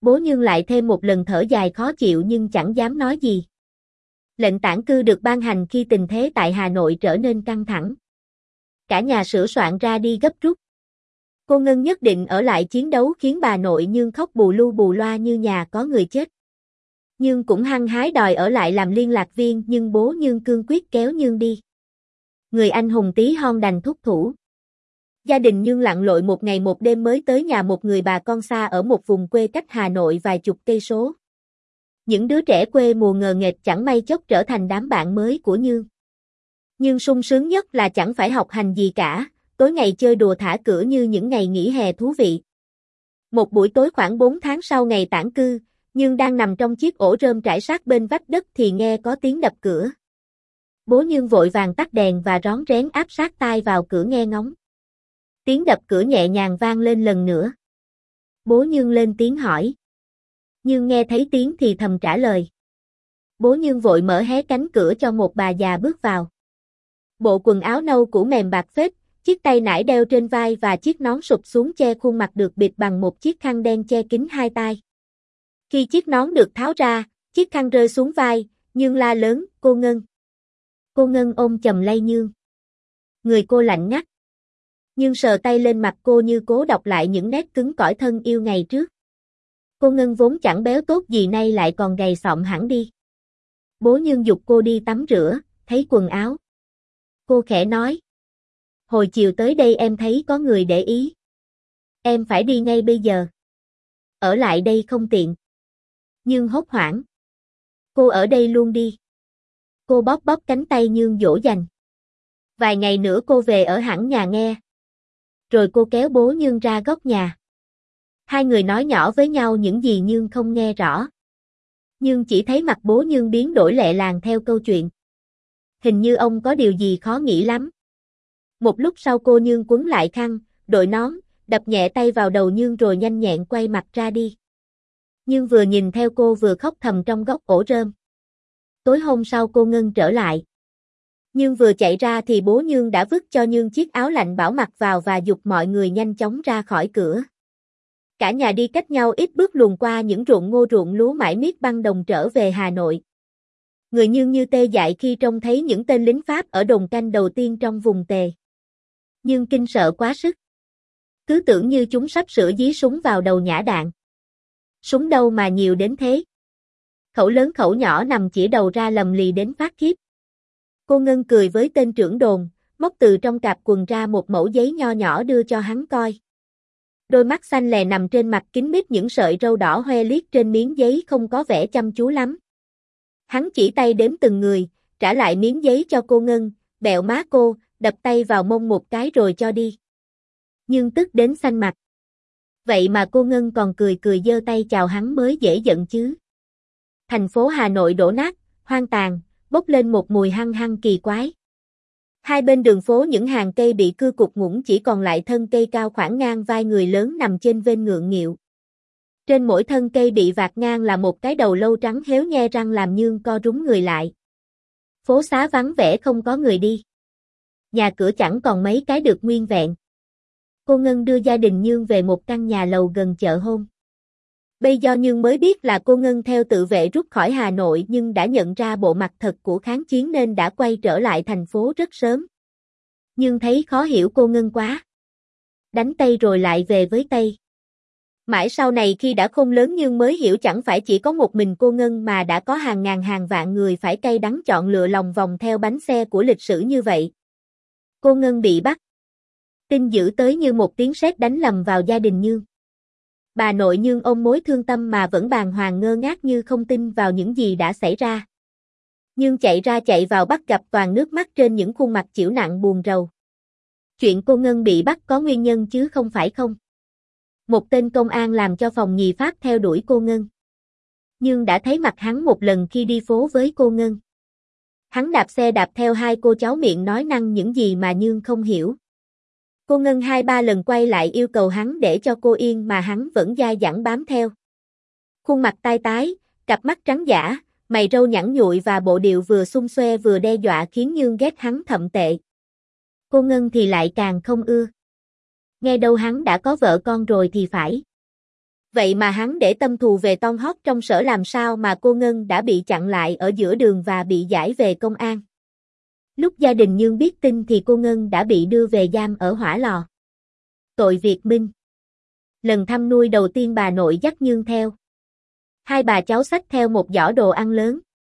Bố Nhưng lại thêm một lần thở dài khó chịu nhưng chẳng dám nói gì. Lệnh tản cư được ban hành khi tình thế tại Hà Nội trở nên căng thẳng. Cả nhà sửa soạn ra đi gấp rút. Cô Ngân nhất định ở lại chiến đấu khiến bà nội Nhưng khóc bù lu bù loa như nhà có người chết. Nhưng cũng hăng hái đòi ở lại làm liên lạc viên nhưng bố Nhưng cương quyết kéo Nhưng đi. Người anh hùng tí hon đành thúc thủ. Gia đình Nhưng lặn lội một ngày một đêm mới tới nhà một người bà con xa ở một vùng quê cách Hà Nội vài chục cây số. Những đứa trẻ quê mùa ngờ nghệch chẳng may chốc trở thành đám bạn mới của Nhưng. Nhưng sung sướng nhất là chẳng phải học hành gì cả, tối ngày chơi đùa thả cửa như những ngày nghỉ hè thú vị. Một buổi tối khoảng bốn tháng sau ngày tản cư, Nhưng đang nằm trong chiếc ổ rơm trải sát bên vách đất thì nghe có tiếng đập cửa. Bố Nhưng vội vàng tắt đèn và rón rén áp sát tai vào cửa nghe ngóng. Tiếng đập cửa nhẹ nhàng vang lên lần nữa. Bố Nhưng lên tiếng hỏi. Nhưng nghe thấy tiếng thì thầm trả lời. Bố Nhưng vội mở hé cánh cửa cho một bà già bước vào. Bộ quần áo nâu cũ mềm bạc phết, chiếc tay nải đeo trên vai và chiếc nón sụp xuống che khuôn mặt được bịt bằng một chiếc khăn đen che kín hai tai. Khi chiếc nón được tháo ra, chiếc khăn rơi xuống vai, Nhưng la lớn, cô Ngân. Cô Ngân ôm chầm lấy Nhưng. Người cô lạnh ngắt. Nhưng sờ tay lên mặt cô như cố đọc lại những nét cứng cỏi thân yêu ngày trước. Cô Ngân vốn chẳng béo tốt gì nay lại còn gầy xọm hẳn đi. Bố Nhưng giục cô đi tắm rửa, thấy quần áo. Cô khẽ nói. Hồi chiều tới đây em thấy có người để ý. Em phải đi ngay bây giờ. Ở lại đây không tiện. Nhưng hốt hoảng. Cô ở đây luôn đi. Cô bóp bóp cánh tay Nhưng dỗ dành. Vài ngày nữa cô về ở hẳn nhà nghe. Rồi cô kéo bố Nhưng ra góc nhà. Hai người nói nhỏ với nhau những gì Nhưng không nghe rõ. Nhưng chỉ thấy mặt bố Nhưng biến đổi lẹ làng theo câu chuyện. Hình như ông có điều gì khó nghĩ lắm. Một lúc sau cô Nhưng quấn lại khăn, đội nón, đập nhẹ tay vào đầu Nhưng rồi nhanh nhẹn quay mặt ra đi. Nhưng vừa nhìn theo cô vừa khóc thầm trong góc ổ rơm. Tối hôm sau cô Ngân trở lại. Nhưng vừa chạy ra thì bố Nhưng đã vứt cho Nhưng chiếc áo lạnh bảo mặc vào và giục mọi người nhanh chóng ra khỏi cửa. Cả nhà đi cách nhau ít bước luồn qua những ruộng ngô ruộng lúa mãi miết băng đồng trở về Hà Nội. Người Nhưng như tê dại khi trông thấy những tên lính Pháp ở đồn canh đầu tiên trong vùng Tề. Nhưng kinh sợ quá sức. Cứ tưởng như chúng sắp sửa dí súng vào đầu nhả đạn. Súng đâu mà nhiều đến thế. Khẩu lớn khẩu nhỏ nằm chĩa đầu ra lầm lì đến phát khiếp. Cô Ngân cười với tên trưởng đồn, móc từ trong cạp quần ra một mẩu giấy nho nhỏ đưa cho hắn coi. Đôi mắt xanh lè nằm trên mặt kính mít những sợi râu đỏ hoe liếc trên miếng giấy không có vẻ chăm chú lắm. Hắn chỉ tay đếm từng người, trả lại miếng giấy cho cô Ngân, bẹo má cô, đập tay vào mông một cái rồi cho đi. Nhưng tức đến xanh mặt. Vậy mà cô Ngân còn cười cười giơ tay chào hắn mới dễ giận chứ. Thành phố Hà Nội đổ nát, hoang tàn, bốc lên một mùi hăng hăng kỳ quái. Hai bên đường phố những hàng cây bị cưa cụt ngủn chỉ còn lại thân cây cao khoảng ngang vai người lớn nằm trên vên ngượng nghịu. Trên mỗi thân cây bị vạt ngang là một cái đầu lâu trắng héo nhe răng làm Nhưng co rúm người lại. Phố xá vắng vẻ không có người đi. Nhà cửa chẳng còn mấy cái được nguyên vẹn. Cô Ngân đưa gia đình Nhưng về một căn nhà lầu gần chợ hôm. Bây giờ Nhưng mới biết là cô Ngân theo tự vệ rút khỏi Hà Nội nhưng đã nhận ra bộ mặt thật của kháng chiến nên đã quay trở lại thành phố rất sớm. Nhưng thấy khó hiểu cô Ngân quá. Đánh Tây rồi lại về với Tây. Mãi sau này khi đã khôn lớn Nhưng mới hiểu chẳng phải chỉ có một mình cô Ngân mà đã có hàng ngàn hàng vạn người phải cay đắng chọn lựa lòng vòng theo bánh xe của lịch sử như vậy. Cô Ngân bị bắt. Tin dữ tới như một tiếng sét đánh lầm vào gia đình Nhưng. Bà nội Nhưng ôm mối thương tâm mà vẫn bàng hoàng ngơ ngác như không tin vào những gì đã xảy ra. Nhưng chạy ra chạy vào bắt gặp toàn nước mắt trên những khuôn mặt chịu nặng buồn rầu. Chuyện cô Ngân bị bắt có nguyên nhân chứ không phải không. Một tên công an làm cho phòng nhì Pháp theo đuổi cô Ngân. Nhưng đã thấy mặt hắn một lần khi đi phố với cô Ngân. Hắn đạp xe đạp theo hai cô cháu miệng nói năng những gì mà Nhưng không hiểu. Cô Ngân hai ba lần quay lại yêu cầu hắn để cho cô yên mà hắn vẫn dai dẳng bám theo. Khuôn mặt tai tái, cặp mắt trắng dã, mày râu nhẵn nhụi và bộ điệu vừa xung xoe vừa đe dọa khiến Nhưng ghét hắn thậm tệ. Cô Ngân thì lại càng không ưa. Nghe đâu hắn đã có vợ con rồi thì phải. Vậy mà hắn để tâm thù về Ton Hót trong sở làm sao mà cô Ngân đã bị chặn lại ở giữa đường và bị giải về công an. Lúc gia đình Nhương biết tin thì cô Ngân đã bị đưa về giam ở Hỏa Lò. Tội Việt Minh. Lần thăm nuôi đầu tiên bà nội dắt Nhương theo. Hai bà cháu xách theo một giỏ đồ ăn lớn.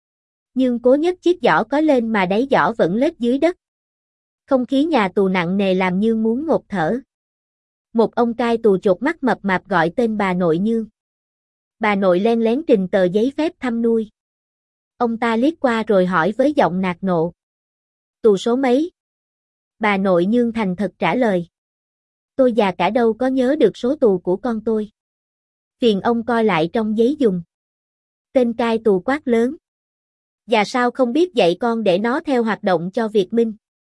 Nhưng cố nhấc chiếc giỏ có lên mà đáy giỏ vẫn lết dưới đất. Không khí nhà tù nặng nề làm Nhương muốn ngột thở. Một ông cai tù chột mắt mập mạp gọi tên bà nội Nhương. Bà nội len lén trình tờ giấy phép thăm nuôi. Ông ta liếc qua rồi hỏi với giọng nạt nộ. Tù số mấy? Bà nội Nhương thành thật trả lời. Tôi già cả đâu có nhớ được số tù của con tôi. Phiền ông coi lại trong giấy dùng. Tên cai tù quát lớn. Già sao không biết dạy con để nó theo hoạt động cho Việt Minh.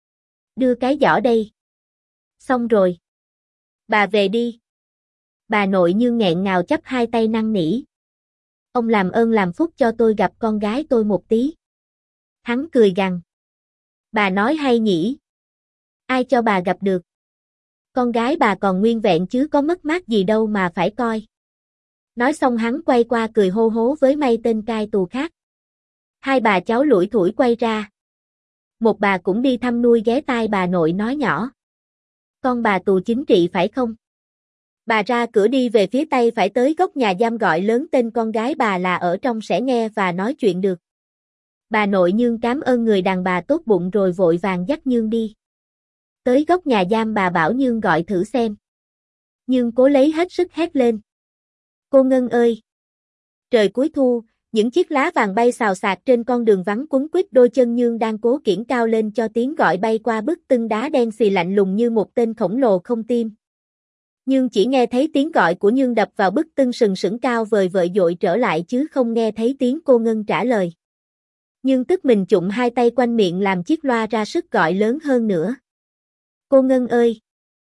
Đưa cái giỏ đây. Xong rồi. Bà về đi. Bà nội Nhương nghẹn ngào chắp hai tay năn nỉ. Ông làm ơn làm phúc cho tôi gặp con gái tôi một tí. Hắn cười gằn. Bà nói hay nhỉ. Ai cho bà gặp được. Con gái bà còn nguyên vẹn chứ có mất mát gì đâu mà phải coi. Nói xong hắn quay qua cười hô hố với mấy tên cai tù khác. Hai bà cháu lủi thủi quay ra. Một bà cũng đi thăm nuôi ghé tai bà nội nói nhỏ. Con bà tù chính trị phải không? Bà ra cửa đi về phía tây phải tới góc nhà giam gọi lớn tên con gái bà là ở trong sẽ nghe và nói chuyện được. Bà nội Nhương cảm ơn người đàn bà tốt bụng rồi vội vàng dắt Nhương đi. Tới góc nhà giam bà bảo Nhương gọi thử xem. Nhương cố lấy hết sức hét lên. Cô Ngân ơi! Trời cuối thu, những chiếc lá vàng bay xào xạc trên con đường vắng quấn quýt đôi chân Nhương đang cố kiễng cao lên cho tiếng gọi bay qua bức tưng đá đen xì lạnh lùng như một tên khổng lồ không tim. Nhưng chỉ nghe thấy tiếng gọi của Nhương đập vào bức tưng sừng sững cao vời vợi dội trở lại chứ không nghe thấy tiếng cô Ngân trả lời. Nhưng tức mình chụm hai tay quanh miệng làm chiếc loa ra sức gọi lớn hơn nữa. Cô Ngân ơi!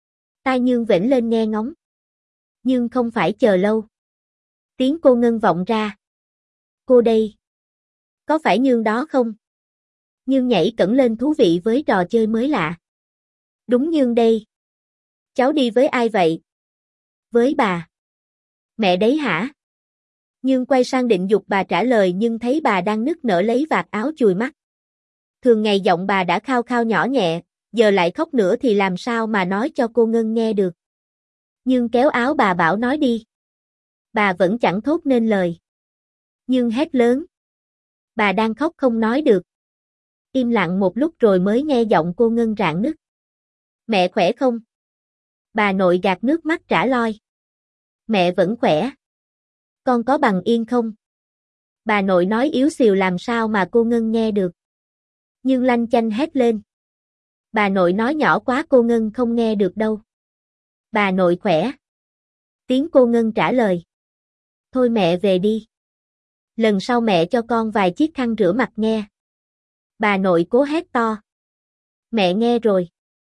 Tai Nhương vểnh lên nghe ngóng. Nhưng không phải chờ lâu. Tiếng cô Ngân vọng ra. Cô đây. Có phải Nhương đó không? Nhương nhảy cẫng lên thú vị với trò chơi mới lạ. Đúng Nhương đây. Cháu đi với ai vậy? Với bà. Mẹ đấy hả? Nhương quay sang định giục bà trả lời nhưng thấy bà đang nức nở lấy vạt áo chùi mắt. Thường ngày giọng bà đã khao khao nhỏ nhẹ, giờ lại khóc nữa thì làm sao mà nói cho cô Ngân nghe được. Nhương kéo áo bà bảo nói đi. Bà vẫn chẳng thốt nên lời. Nhương hét lớn. Bà đang khóc không nói được. Im lặng một lúc rồi mới nghe giọng cô Ngân rạn nứt. Mẹ khỏe không? Bà nội gạt nước mắt trả loi. Mẹ vẫn khỏe. Con có bằng yên không? Bà nội nói yếu xìu làm sao mà cô Ngân nghe được. Nhương lanh chanh hét lên. Bà nội nói nhỏ quá cô Ngân không nghe được đâu. Bà nội khỏe. Tiếng cô Ngân trả lời. Thôi mẹ về đi. Lần sau mẹ cho con vài chiếc khăn rửa mặt nghe. Bà nội cố hét to. Mẹ nghe rồi.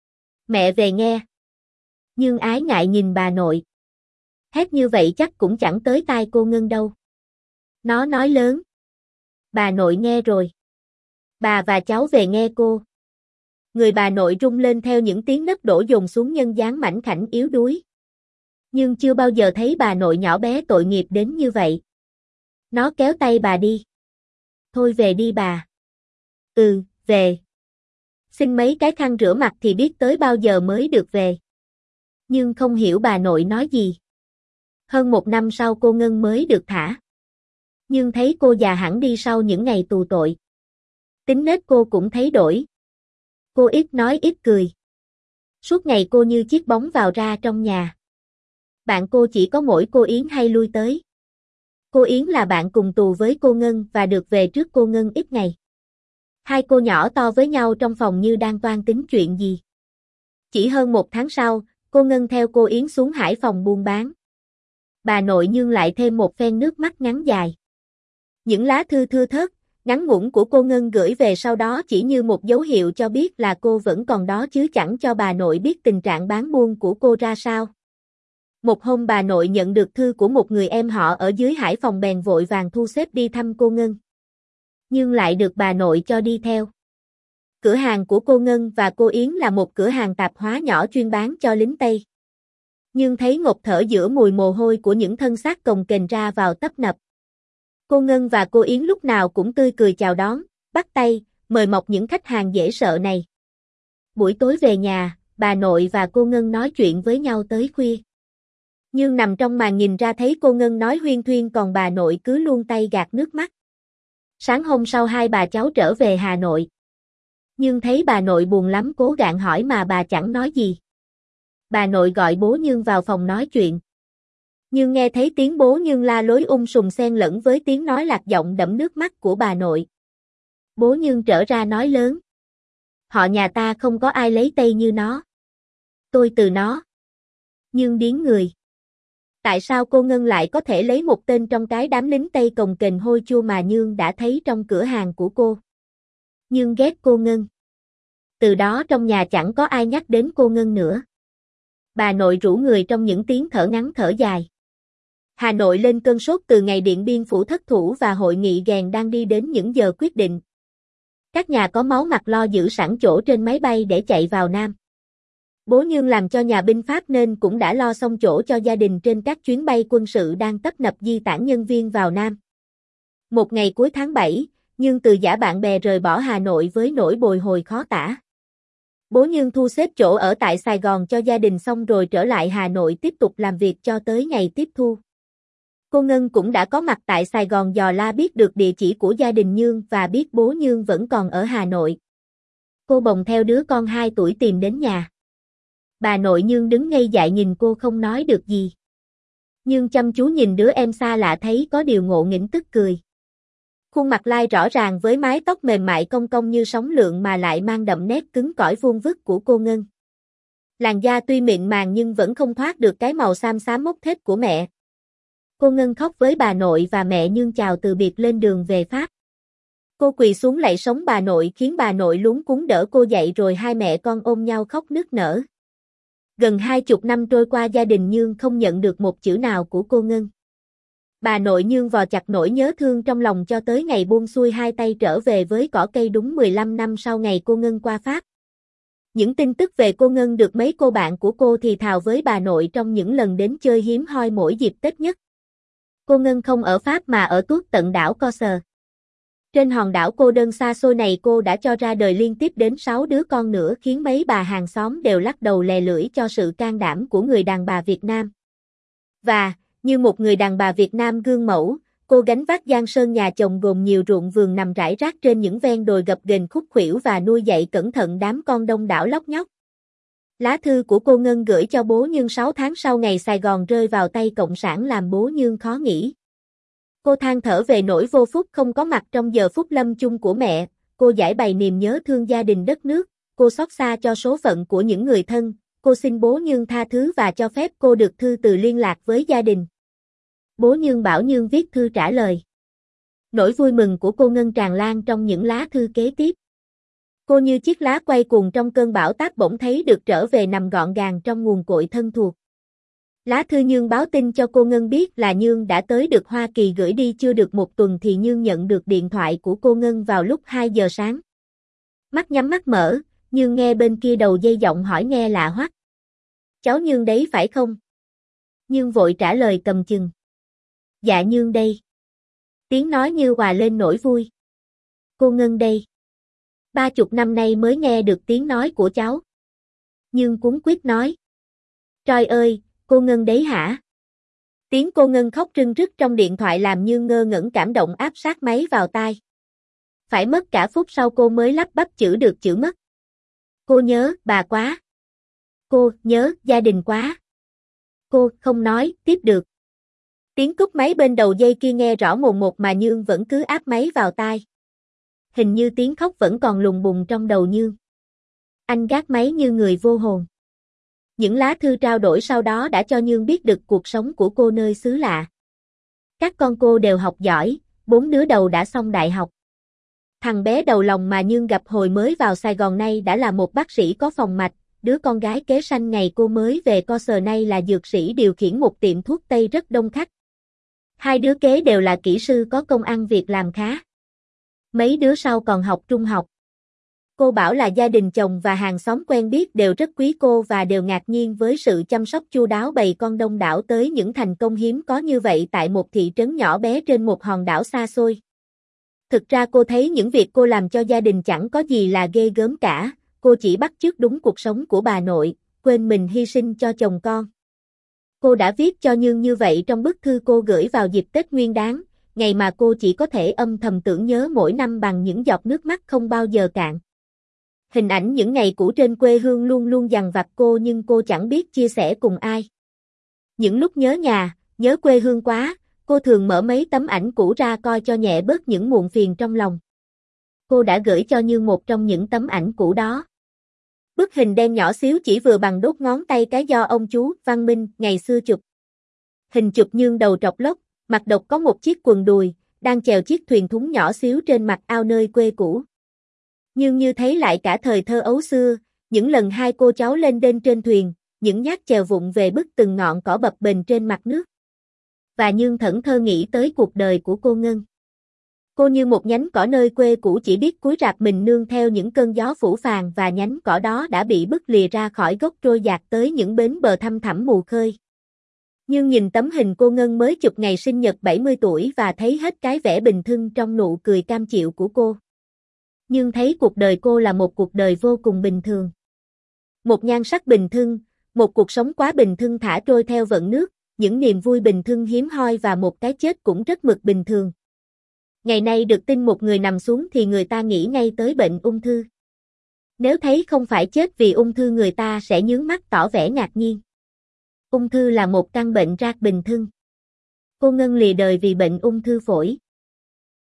Mẹ về nghe. Nhưng ái ngại nhìn bà nội. Hét như vậy chắc cũng chẳng tới tai cô Ngân đâu. Nó nói lớn. Bà nội nghe rồi. Bà và cháu về nghe cô. Người bà nội rung lên theo những tiếng nấc đổ dồn xuống nhân dáng mảnh khảnh yếu đuối. Nhưng chưa bao giờ thấy bà nội nhỏ bé tội nghiệp đến như vậy. Nó kéo tay bà đi. Thôi về đi bà. Ừ, về. Xin mấy cái khăn rửa mặt thì biết tới bao giờ mới được về. Nhưng không hiểu bà nội nói gì. Hơn một năm sau cô Ngân mới được thả. Nhưng thấy cô già hẳn đi sau những ngày tù tội. Tính nết cô cũng thấy đổi. Cô ít nói ít cười. Suốt ngày cô như chiếc bóng vào ra trong nhà. Bạn cô chỉ có mỗi cô Yến hay lui tới. Cô Yến là bạn cùng tù với cô Ngân và được về trước cô Ngân ít ngày. Hai cô nhỏ to với nhau trong phòng như đang toan tính chuyện gì. Chỉ hơn một tháng sau, cô Ngân theo cô Yến xuống Hải Phòng buôn bán. Bà nội Nhương lại thêm một phen nước mắt ngắn dài. Những lá thư thưa thớt, ngắn ngủn của cô Ngân gửi về sau đó chỉ như một dấu hiệu cho biết là cô vẫn còn đó chứ chẳng cho bà nội biết tình trạng bán buôn của cô ra sao. Một hôm bà nội nhận được thư của một người em họ ở dưới Hải Phòng bèn vội vàng thu xếp đi thăm cô Ngân. Nhưng lại được bà nội cho đi theo. Cửa hàng của cô Ngân và cô Yến là một cửa hàng tạp hóa nhỏ chuyên bán cho lính Tây. Nhưng thấy ngột thở giữa mùi mồ hôi của những thân xác cồng kềnh ra vào tấp nập. Cô Ngân và cô Yến lúc nào cũng tươi cười chào đón, bắt tay, mời mọc những khách hàng dễ sợ này. Buổi tối về nhà, bà nội và cô Ngân nói chuyện với nhau tới khuya. Nhưng nằm trong màn nhìn ra thấy cô Ngân nói huyên thuyên còn bà nội cứ luôn tay gạt nước mắt. Sáng hôm sau hai bà cháu trở về Hà Nội. Nhưng thấy bà nội buồn lắm cố gạn hỏi mà bà chẳng nói gì. Bà nội gọi bố Nhương vào phòng nói chuyện. Nhưng nghe thấy tiếng bố Nhương la lối um sùm xen lẫn với tiếng nói lạc giọng đẫm nước mắt của bà nội. Bố Nhương trở ra nói lớn. Họ nhà ta không có ai lấy Tây như nó. Tôi từ nó. Nhương điếng người. Tại sao cô Ngân lại có thể lấy một tên trong cái đám lính Tây cồng kềnh hôi chua mà Nhương đã thấy trong cửa hàng của cô? Nhương ghét cô Ngân. Từ đó trong nhà chẳng có ai nhắc đến cô Ngân nữa. Bà nội rủ người trong những tiếng thở ngắn thở dài. Hà Nội lên cơn sốt từ ngày Điện Biên Phủ thất thủ và hội nghị ghèn đang đi đến những giờ quyết định. Các nhà có máu mặt lo giữ sẵn chỗ trên máy bay để chạy vào Nam. Bố Nhương làm cho nhà binh Pháp nên cũng đã lo xong chỗ cho gia đình trên các chuyến bay quân sự đang tấp nập di tản nhân viên vào Nam. Một ngày cuối tháng bảy, Nhương từ giã bạn bè rời bỏ Hà Nội với nỗi bồi hồi khó tả. Bố Nhương thu xếp chỗ ở tại Sài Gòn cho gia đình xong rồi trở lại Hà Nội tiếp tục làm việc cho tới ngày tiếp thu. Cô Ngân cũng đã có mặt tại Sài Gòn dò la biết được địa chỉ của gia đình Nhương và biết bố Nhương vẫn còn ở Hà Nội. Cô bồng theo đứa con hai tuổi tìm đến nhà. Bà nội Nhương đứng ngây dại nhìn cô không nói được gì. Nhương chăm chú nhìn đứa em xa lạ thấy có điều ngộ nghĩnh tức cười. Khuôn mặt lai rõ ràng với mái tóc mềm mại cong cong như sóng lượn mà lại mang đậm nét cứng cỏi vuông vức của cô Ngân. Làn da tuy mịn màng nhưng vẫn không thoát được cái màu xám xám mốc thết của mẹ. Cô Ngân khóc với bà nội và mẹ Nhương chào từ biệt lên đường về Pháp. Cô quỳ xuống lạy sống bà nội khiến bà nội luống cuống đỡ cô dậy rồi hai mẹ con ôm nhau khóc nức nở. Gần hai chục năm trôi qua gia đình Nhương không nhận được một chữ nào của cô Ngân. Bà nội Nhương vò chặt nỗi nhớ thương trong lòng cho tới ngày buông xuôi hai tay trở về với cỏ cây đúng mười lăm năm sau ngày cô Ngân qua Pháp. Những tin tức về cô Ngân được mấy cô bạn của cô thì thào với bà nội trong những lần đến chơi hiếm hoi mỗi dịp Tết nhất. Cô Ngân không ở Pháp mà ở tuốt tận đảo Corse. Trên hòn đảo cô đơn xa xôi này cô đã cho ra đời liên tiếp đến sáu đứa con nữa khiến mấy bà hàng xóm đều lắc đầu lè lưỡi cho sự can đảm của người đàn bà Việt Nam. Và, như một người đàn bà Việt Nam gương mẫu, cô gánh vác giang sơn nhà chồng gồm nhiều ruộng vườn nằm rải rác trên những ven đồi gập ghềnh khúc khuỷu và nuôi dạy cẩn thận đám con đông đảo lóc nhóc. Lá thư của cô Ngân gửi cho bố Nhương sáu tháng sau ngày Sài Gòn rơi vào tay Cộng sản làm bố Nhương khó nghĩ. Cô than thở về nỗi vô phúc không có mặt trong giờ phút lâm chung của mẹ, cô giải bày niềm nhớ thương gia đình đất nước, cô xót xa cho số phận của những người thân, cô xin bố Nhương tha thứ và cho phép cô được thư từ liên lạc với gia đình. Bố Nhương bảo Nhương viết thư trả lời. Nỗi vui mừng của cô Ngân tràn lan trong những lá thư kế tiếp. Cô như chiếc lá quay cuồng trong cơn bão táp bỗng thấy được trở về nằm gọn gàng trong nguồn cội thân thuộc. Lá thư Nhương báo tin cho cô Ngân biết là Nhương đã tới được Hoa Kỳ gửi đi chưa được một tuần thì Nhương nhận được điện thoại của cô Ngân vào lúc hai giờ sáng. Mắt nhắm mắt mở, Nhương nghe bên kia đầu dây giọng hỏi nghe lạ hoắc. Cháu Nhương đấy phải không? Nhương vội trả lời cầm chừng. Dạ Nhương đây. Tiếng nói như hòa lên nỗi vui. Cô Ngân đây. Ba chục năm nay mới nghe được tiếng nói của cháu. Nhương cuống quýt nói. Trời ơi, cô Ngân đấy hả? Tiếng cô Ngân khóc rưng rức trong điện thoại làm Nhương ngơ ngẩn cảm động áp sát máy vào tai. Phải mất cả phút sau cô mới lắp bắp chữ được chữ mất. Cô nhớ bà quá. Cô nhớ gia đình quá. Cô không nói tiếp được. Tiếng cúp máy bên đầu dây kia nghe rõ mồn một mà Nhương vẫn cứ áp máy vào tai. Hình như tiếng khóc vẫn còn lùng bùng trong đầu Nhương. Anh gác máy như người vô hồn. Những lá thư trao đổi sau đó đã cho Nhương biết được cuộc sống của cô nơi xứ lạ. Các con cô đều học giỏi, bốn đứa đầu đã xong đại học. Thằng bé đầu lòng mà Nhương gặp hồi mới vào Sài Gòn nay đã là một bác sĩ có phòng mạch, đứa con gái kế sanh ngày cô mới về Corse nay là dược sĩ điều khiển một tiệm thuốc Tây rất đông khách. Hai đứa kế đều là kỹ sư có công ăn việc làm khá. Mấy đứa sau còn học trung học. Cô bảo là gia đình chồng và hàng xóm quen biết đều rất quý cô và đều ngạc nhiên với sự chăm sóc chu đáo bầy con đông đảo tới những thành công hiếm có như vậy tại một thị trấn nhỏ bé trên một hòn đảo xa xôi. Thực ra cô thấy những việc cô làm cho gia đình chẳng có gì là ghê gớm cả, cô chỉ bắt chước đúng cuộc sống của bà nội, quên mình hy sinh cho chồng con. Cô đã viết cho Nhương như vậy trong bức thư cô gửi vào dịp Tết Nguyên Đán, ngày mà cô chỉ có thể âm thầm tưởng nhớ mỗi năm bằng những giọt nước mắt không bao giờ cạn. Hình ảnh những ngày cũ trên quê hương luôn luôn dằn vặt cô nhưng cô chẳng biết chia sẻ cùng ai. Những lúc nhớ nhà, nhớ quê hương quá, cô thường mở mấy tấm ảnh cũ ra coi cho nhẹ bớt những muộn phiền trong lòng. Cô đã gửi cho Nhương một trong những tấm ảnh cũ đó. Bức hình đen nhỏ xíu chỉ vừa bằng đốt ngón tay cái do ông chú Văn Minh ngày xưa chụp. Hình chụp Nhương đầu trọc lốc, mặt độc có một chiếc quần đùi, đang chèo chiếc thuyền thúng nhỏ xíu trên mặt ao nơi quê cũ. Nhưng như thấy lại cả thời thơ ấu xưa, những lần hai cô cháu lên đên trên thuyền, những nhát chèo vụng về bức từng ngọn cỏ bập bềnh trên mặt nước. Và Nhương thẫn thơ nghĩ tới cuộc đời của cô Ngân. Cô như một nhánh cỏ nơi quê cũ chỉ biết cúi rạp mình nương theo những cơn gió phủ phàng và nhánh cỏ đó đã bị bứt lìa ra khỏi gốc trôi dạt tới những bến bờ thăm thẳm mù khơi. Nhưng nhìn tấm hình cô Ngân mới chụp ngày sinh nhật bảy mươi tuổi và thấy hết cái vẻ bình thường trong nụ cười cam chịu của cô. Nhưng thấy cuộc đời cô là một cuộc đời vô cùng bình thường. Một nhan sắc bình thường, một cuộc sống quá bình thường thả trôi theo vận nước, những niềm vui bình thường hiếm hoi và một cái chết cũng rất mực bình thường. Ngày nay được tin một người nằm xuống thì người ta nghĩ ngay tới bệnh ung thư. Nếu thấy không phải chết vì ung thư người ta sẽ nhướng mắt tỏ vẻ ngạc nhiên. Ung thư là một căn bệnh rác bình thường. Cô Ngân lìa đời vì bệnh ung thư phổi.